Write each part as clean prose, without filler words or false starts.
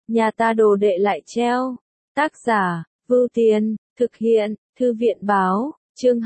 nhà ta đồ đệ lại treo. Tác giả, Vưu Tiền, thực hiện, Thư viện báo, chương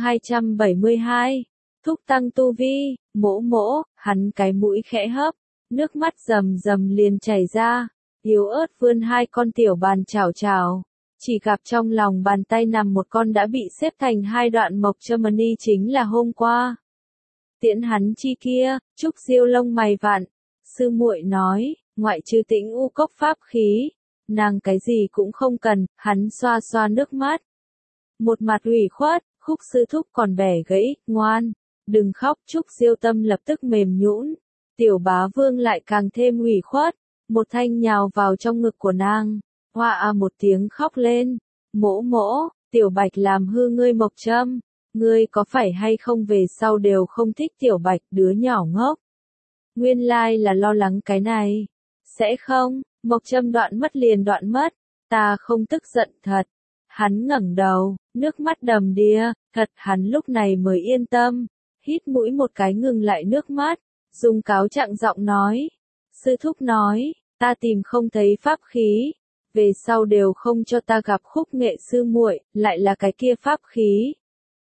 272. Thúc tăng tu vi, mỗ mỗ, hắn cái mũi khẽ hấp, nước mắt rầm rầm liền chảy ra, yếu ớt vươn hai con tiểu bàn chảo chảo. Chỉ gặp trong lòng bàn tay nằm một con đã bị xếp thành hai đoạn mộc châm mani chính là hôm qua. Tiễn hắn chi kia, Trúc Diêu lông mày vặn, sư muội nói, ngoại trừ Tĩnh U cốc pháp khí, nàng cái gì cũng không cần, hắn xoa xoa nước mắt. Một mặt ủy khuất, Khúc sư thúc còn bẻ gãy, ngoan, đừng khóc, Trúc Diêu tâm lập tức mềm nhũn. Tiểu bá vương lại càng thêm ủy khuất, một thanh nhào vào trong ngực của nàng, hoa một tiếng khóc lên, mỗ mỗ, tiểu bạch làm hư ngươi mộc châm, ngươi có phải hay không về sau đều không thích tiểu bạch đứa nhỏ ngốc. Nguyên lai là lo lắng cái này, sẽ không, mộc châm đoạn mất liền đoạn mất, ta không tức giận thật. Hắn ngẩng đầu, nước mắt đầm đìa, thật hắn lúc này mới yên tâm, hít mũi một cái ngừng lại nước mắt, dùng cáo trạng giọng nói. Sư thúc nói, ta tìm không thấy pháp khí, về sau đều không cho ta gặp Khúc nghệ sư muội, lại là cái kia pháp khí.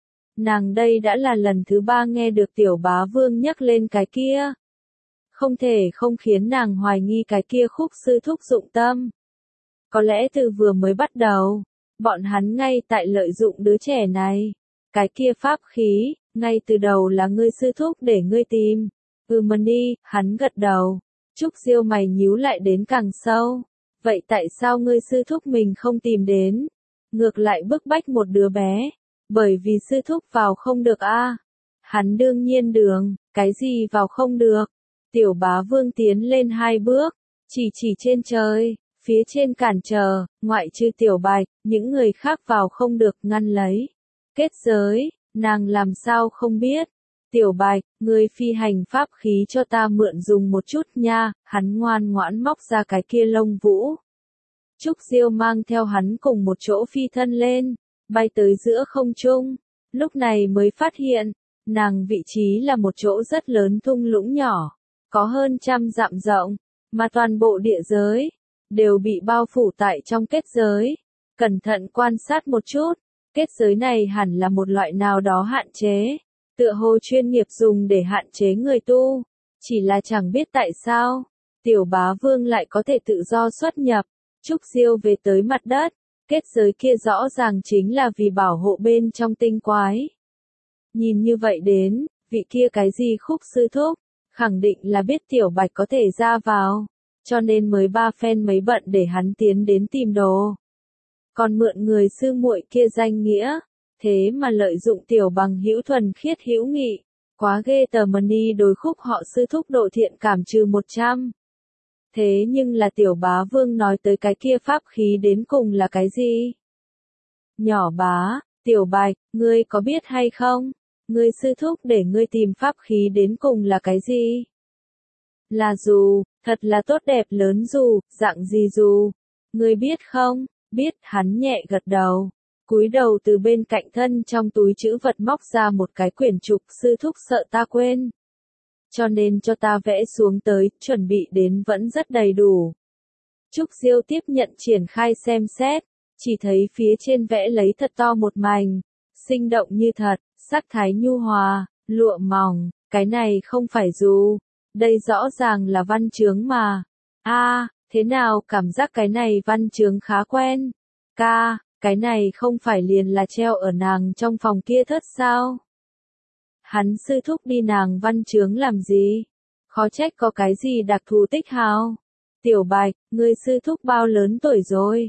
Nàng đây đã là lần thứ 3 nghe được tiểu bá vương nhắc lên cái kia. Không thể không khiến nàng hoài nghi cái kia Khúc sư thúc dụng tâm. Có lẽ từ vừa mới bắt đầu, bọn hắn ngay tại lợi dụng đứa trẻ này. Cái kia pháp khí, ngay từ đầu là ngươi sư thúc để ngươi tìm. Mani, hắn gật đầu. Trúc Diêu mày nhíu lại đến càng sâu. Vậy tại sao ngươi sư thúc mình không tìm đến? Ngược lại bức bách một đứa bé. Bởi vì sư thúc vào không được a. Hắn đương nhiên đường, cái gì vào không được? Tiểu bá vương tiến lên 2 bước, chỉ trên trời, phía trên cản trở, ngoại trừ tiểu bạch, những người khác vào không được ngăn lấy. Kết giới, nàng làm sao không biết? Tiểu bạch, ngươi phi hành pháp khí cho ta mượn dùng một chút nha, hắn ngoan ngoãn móc ra cái kia lông vũ. Trúc Diêu mang theo hắn cùng một chỗ phi thân lên, bay tới giữa không trung, lúc này mới phát hiện, nàng vị trí là một chỗ rất lớn thung lũng nhỏ, có hơn 100 dặm rộng, mà toàn bộ địa giới, đều bị bao phủ tại trong kết giới. Cẩn thận quan sát một chút, kết giới này hẳn là một loại nào đó hạn chế, tựa hồ chuyên nghiệp dùng để hạn chế người tu, chỉ là chẳng biết tại sao, tiểu bá vương lại có thể tự do xuất nhập. Trúc Diêu về tới mặt đất, kết giới kia rõ ràng chính là vì bảo hộ bên trong tinh quái. Nhìn như vậy đến, vị kia cái gì Khúc sư thúc, khẳng định là biết tiểu bạch có thể ra vào, cho nên mới ba phen mấy bận để hắn tiến đến tìm đồ. Còn mượn người sư muội kia danh nghĩa, thế mà lợi dụng tiểu bằng hữu thuần khiết hữu nghị, quá ghê tởm. Mani đối Khúc họ sư thúc độ thiện cảm trừ 100. Thế nhưng là tiểu bá vương nói tới cái kia pháp khí đến cùng là cái gì? Nhỏ bá, tiểu bạch, ngươi có biết hay không? Ngươi sư thúc để ngươi tìm pháp khí đến cùng là cái gì? Là dù, thật là tốt đẹp lớn dù, dạng gì dù? Ngươi biết không? Biết, hắn nhẹ gật đầu. Cúi đầu từ bên cạnh thân trong túi trữ vật móc ra một cái quyển trục, sư thúc sợ ta quên. Cho nên cho ta vẽ xuống tới, chuẩn bị đến vẫn rất đầy đủ. Trúc Diêu tiếp nhận triển khai xem xét, chỉ thấy phía trên vẽ lấy thật to một mảnh, sinh động như thật, sắc thái nhu hòa, lụa mỏng, cái này không phải dù, đây rõ ràng là văn chướng mà. Thế nào cảm giác cái này văn chướng khá quen. Cái này không phải liền là treo ở nàng trong phòng kia thất sao? Hắn sư thúc đi nàng văn chướng làm gì? Khó trách có cái gì đặc thù tích hào. Tiểu bạch, ngươi sư thúc bao lớn tuổi rồi?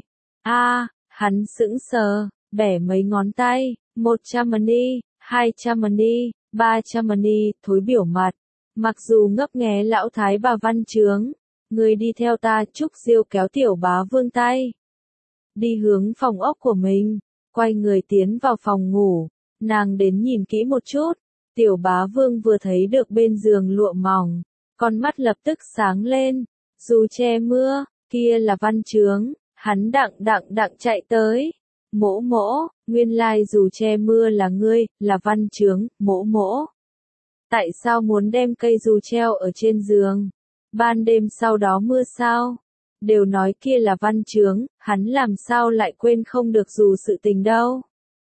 Hắn sững sờ, bẻ mấy ngón tay, 100 mani, 200 mani, 300 mani, thối biểu mặt. Mặc dù ngấp nghé lão thái bà văn chướng, ngươi đi theo ta. Trúc Diêu kéo tiểu bá vương tay. Đi hướng phòng ốc của mình, quay người tiến vào phòng ngủ, nàng đến nhìn kỹ một chút. Tiểu bá vương vừa thấy được bên giường lụa mỏng, con mắt lập tức sáng lên, dù che mưa, kia là văn chướng, hắn đặng chạy tới. Mỗ mỗ, nguyên lai dù che mưa là ngươi, là văn chướng, mỗ mỗ. Tại sao muốn đem cây dù treo ở trên giường? Ban đêm sau đó mưa sao? đều nói kia là văn chướng, hắn làm sao lại quên không được dù sự tình đâu.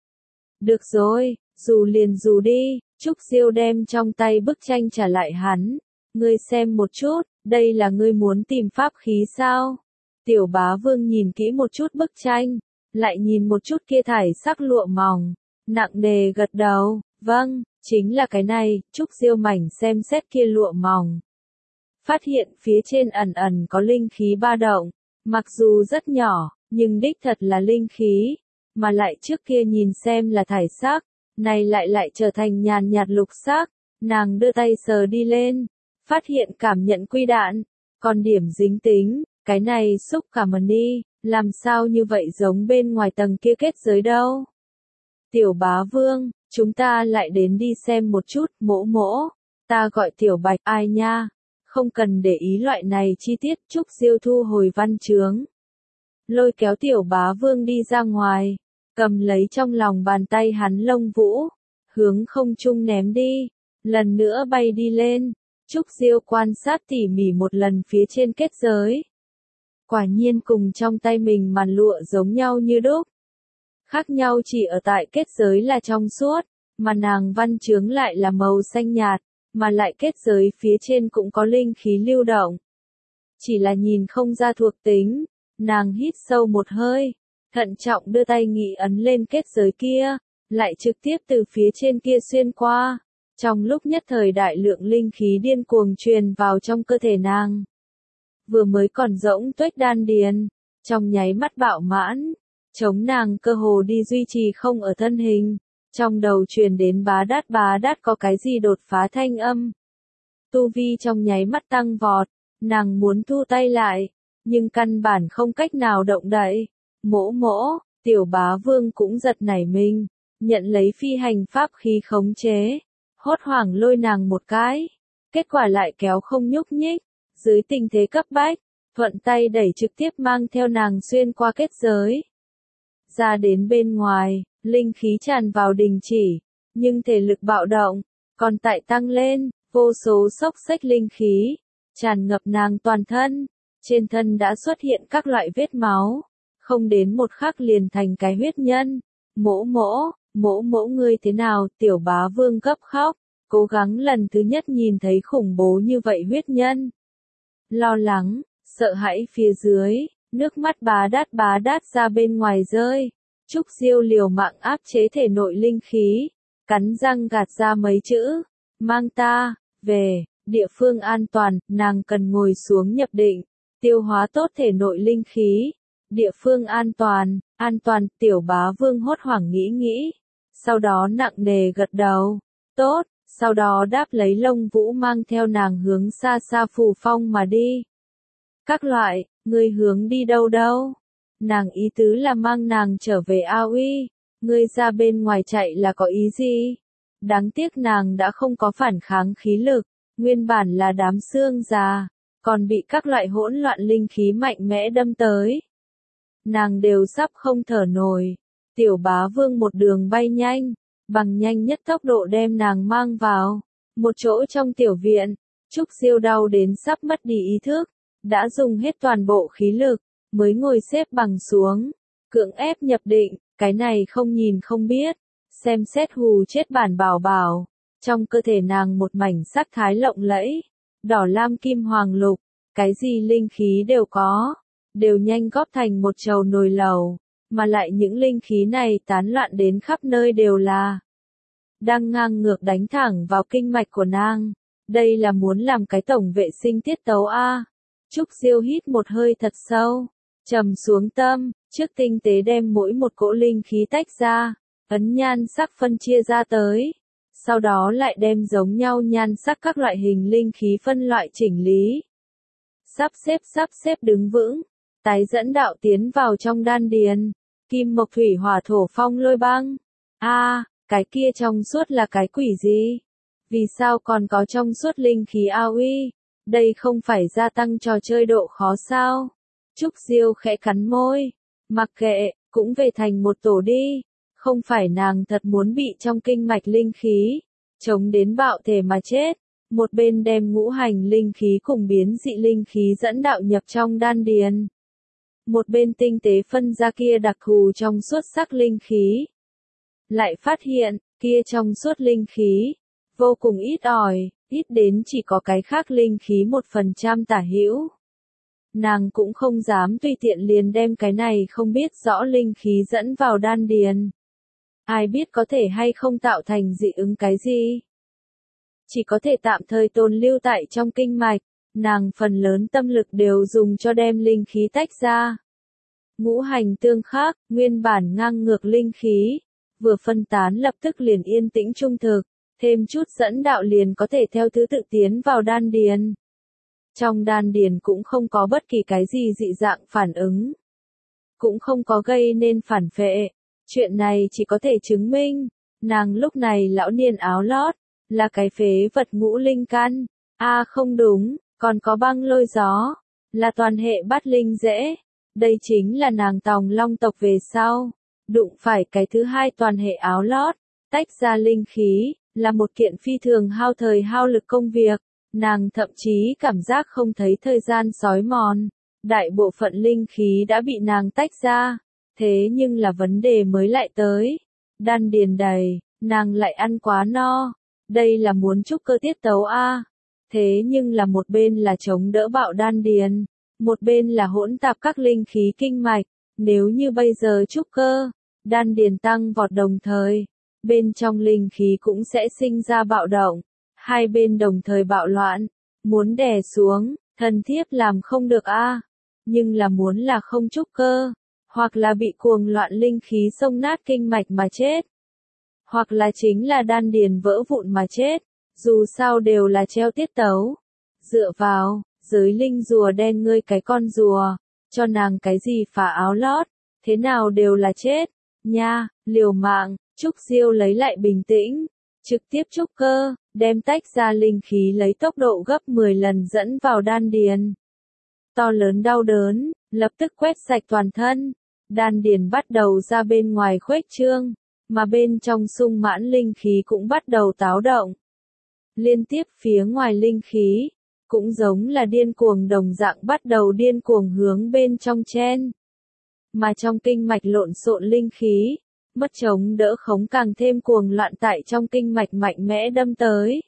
Được rồi, dù liền dù đi, Trúc Diêu đem trong tay bức tranh trả lại hắn. Ngươi xem một chút, đây là ngươi muốn tìm pháp khí sao? Tiểu Bá Vương nhìn kỹ một chút bức tranh, lại nhìn một chút kia thải sắc lụa mỏng, nặng nề gật đầu, vâng, chính là cái này. Trúc Diêu mảnh xem xét kia lụa mỏng, phát hiện phía trên ẩn ẩn có linh khí ba động, mặc dù rất nhỏ, nhưng đích thật là linh khí, mà lại trước kia nhìn xem là thải sắc, này lại trở thành nhàn nhạt lục sắc. Nàng đưa tay sờ đi lên, phát hiện cảm nhận quy đạn, còn điểm dính tính, cái này xúc cảm đi, làm sao như vậy giống bên ngoài tầng kia kết giới đâu. Tiểu Bá Vương, chúng ta lại đến đi xem một chút. Mỗ mỗ, ta gọi Tiểu Bạch. Ai nha, không cần để ý loại này chi tiết. Trúc Diêu thu hồi văn chướng, lôi kéo Tiểu Bá Vương đi ra ngoài, cầm lấy trong lòng bàn tay hắn lông vũ, hướng không trung ném đi, lần nữa bay đi lên. Trúc Diêu quan sát tỉ mỉ một lần phía trên kết giới, quả nhiên cùng trong tay mình màn lụa giống nhau như đúc. Khác nhau chỉ ở tại kết giới là trong suốt, mà nàng văn chướng lại là màu xanh nhạt, mà lại kết giới phía trên cũng có linh khí lưu động. Chỉ là nhìn không ra thuộc tính. Nàng hít sâu một hơi, thận trọng đưa tay nghị ấn lên kết giới kia, lại trực tiếp từ phía trên kia xuyên qua. Trong lúc nhất thời đại lượng linh khí điên cuồng truyền vào trong cơ thể nàng. Vừa mới còn rỗng tuếch đan điền, trong nháy mắt bạo mãn, chống nàng cơ hồ đi duy trì không ở thân hình. Trong đầu truyền đến bá đát có cái gì đột phá thanh âm. Tu vi trong nháy mắt tăng vọt, nàng muốn thu tay lại, nhưng căn bản không cách nào động đậy. Mỗ mỗ, Tiểu Bá Vương cũng giật nảy mình, nhận lấy phi hành pháp khí khống chế, hốt hoảng lôi nàng một cái, kết quả lại kéo không nhúc nhích. Dưới tình thế cấp bách, thuận tay đẩy trực tiếp mang theo nàng xuyên qua kết giới. Ra đến bên ngoài, linh khí tràn vào đình chỉ, nhưng thể lực bạo động, còn tại tăng lên, vô số xốc xếch linh khí, tràn ngập nàng toàn thân. Trên thân đã xuất hiện các loại vết máu, không đến một khắc liền thành cái huyết nhân. Mỗ mỗ ngươi thế nào? Tiểu Bá Vương gấp khóc, cố gắng lần thứ nhất nhìn thấy khủng bố như vậy huyết nhân. Lo lắng, sợ hãi phía dưới, nước mắt bá đát ra bên ngoài rơi. Trúc Diêu liều mạng áp chế thể nội linh khí, cắn răng gạt ra mấy chữ, mang ta về địa phương an toàn. Nàng cần ngồi xuống nhập định, tiêu hóa tốt thể nội linh khí. Địa phương an toàn. Tiểu Bá Vương hốt hoảng nghĩ, sau đó nặng nề gật đầu, tốt, sau đó đáp lấy lông vũ mang theo nàng hướng xa xa Phù Phong mà đi. Các loại, ngươi hướng đi đâu? Nàng ý tứ là mang nàng trở về A Uy, ngươi ra bên ngoài chạy là có ý gì? Đáng tiếc nàng đã không có phản kháng khí lực, nguyên bản là đám xương già, còn bị các loại hỗn loạn linh khí mạnh mẽ đâm tới. Nàng đều sắp không thở nổi. Tiểu Bá Vương một đường bay nhanh, bằng nhanh nhất tốc độ đem nàng mang vào một chỗ trong tiểu viện. Trúc Diêu đau đến sắp mất đi ý thức, đã dùng hết toàn bộ khí lực, mới ngồi xếp bằng xuống, cưỡng ép nhập định. Cái này không nhìn không biết, xem xét hù chết bản bảo bảo. Trong cơ thể nàng một mảnh sắc thái lộng lẫy, đỏ lam kim hoàng lục, cái gì linh khí đều có, đều nhanh góp thành một chầu nồi lẩu, mà lại những linh khí này tán loạn đến khắp nơi đều là đang ngang ngược đánh thẳng vào kinh mạch của nàng. Đây là muốn làm cái tổng vệ sinh tiết tấu a. Trúc Diêu hít một hơi thật sâu, trầm xuống tâm, trước tinh tế đem mỗi một cỗ linh khí tách ra, ấn nhan sắc phân chia ra tới. Sau đó lại đem giống nhau nhan sắc các loại hình linh khí phân loại chỉnh lý. Sắp xếp đứng vững, tái dẫn đạo tiến vào trong đan điền, kim mộc thủy hỏa thổ phong lôi băng. Cái kia trong suốt là cái quỷ gì? Vì sao còn có trong suốt linh khí A Uy? Đây không phải gia tăng trò chơi độ khó sao? Trúc Diêu khẽ cắn môi, mặc kệ, cũng về thành một tổ đi. Không phải nàng thật muốn bị trong kinh mạch linh khí chống đến bạo thể mà chết. một bên đem ngũ hành linh khí cùng biến dị linh khí dẫn đạo nhập trong đan điền. Một bên tinh tế phân ra kia đặc thù trong suốt sắc linh khí. Lại phát hiện, kia trong suốt linh khí, vô cùng ít ỏi, ít đến chỉ có cái khác linh khí 1% tả hữu. Nàng cũng không dám tùy tiện liền đem cái này không biết rõ linh khí dẫn vào đan điền. Ai biết có thể hay không tạo thành dị ứng cái gì. Chỉ có thể tạm thời tồn lưu tại trong kinh mạch, nàng phần lớn tâm lực đều dùng cho đem linh khí tách ra. Ngũ hành tương khắc, nguyên bản ngang ngược linh khí, vừa phân tán lập tức liền yên tĩnh trung thực, thêm chút dẫn đạo liền có thể theo thứ tự tiến vào đan điền. Trong đan điền cũng không có bất kỳ cái gì dị dạng phản ứng, cũng không có gây nên phản phệ. Chuyện này chỉ có thể chứng minh, nàng lúc này lão niên áo lót, là cái phế vật ngũ linh căn. Không đúng, còn có băng lôi gió, là toàn hệ bát linh dễ. Đây chính là nàng Tòng Long tộc về sau, đụng phải cái thứ hai toàn hệ áo lót, tách ra linh khí, là một kiện phi thường hao thời hao lực công việc. Nàng thậm chí cảm giác không thấy thời gian xói mòn, đại bộ phận linh khí đã bị nàng tách ra. Thế nhưng là vấn đề mới lại tới, đan điền đầy, nàng lại ăn quá no, đây là muốn trúc cơ tiết tấu Thế nhưng là một bên là chống đỡ bạo đan điền, một bên là hỗn tạp các linh khí kinh mạch, nếu như bây giờ trúc cơ, đan điền tăng vọt đồng thời, bên trong linh khí cũng sẽ sinh ra bạo động, hai bên đồng thời bạo loạn, muốn đè xuống, thần thiếp làm không được nhưng là muốn là không trúc cơ, hoặc là bị cuồng loạn linh khí xông nát kinh mạch mà chết, hoặc là chính là đan điền vỡ vụn mà chết, dù sao đều là treo tiết tấu. Dựa vào, giới linh rùa đen ngươi cái con rùa, cho nàng cái gì phá áo lót, thế nào đều là chết, nha, liều mạng. Trúc Diêu lấy lại bình tĩnh, trực tiếp trúc cơ, đem tách ra linh khí lấy tốc độ gấp 10 lần dẫn vào đan điền. To lớn đau đớn, lập tức quét sạch toàn thân, đan điền bắt đầu ra bên ngoài khuếch trương, mà bên trong sung mãn linh khí cũng bắt đầu táo động. Liên tiếp phía ngoài linh khí, cũng giống là điên cuồng đồng dạng bắt đầu điên cuồng hướng bên trong chen. Mà trong kinh mạch lộn xộn linh khí, mất chống đỡ khống càng thêm cuồng loạn tại trong kinh mạch mạnh mẽ đâm tới.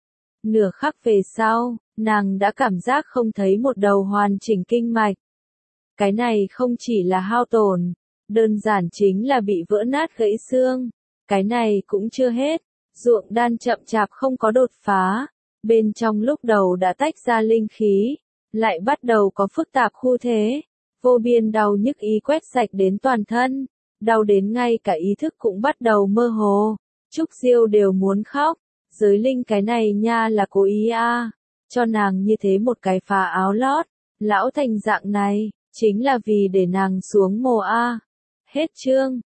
Nửa khắc về sau, nàng đã cảm giác không thấy một đầu hoàn chỉnh kinh mạch. Cái này không chỉ là hao tổn, đơn giản chính là bị vỡ nát gãy xương. Cái này cũng chưa hết, ruộng đan chậm chạp không có đột phá, bên trong lúc đầu đã tách ra linh khí, lại bắt đầu có phức tạp khu thế, vô biên đau nhức ý quét sạch đến toàn thân. Đau đến ngay cả ý thức cũng bắt đầu mơ hồ, Trúc Diêu đều muốn khóc, giới linh cái này nha là cố ý cho nàng như thế một cái phá áo lót, lão thành dạng này, chính là vì để nàng xuống mồ Hết chương.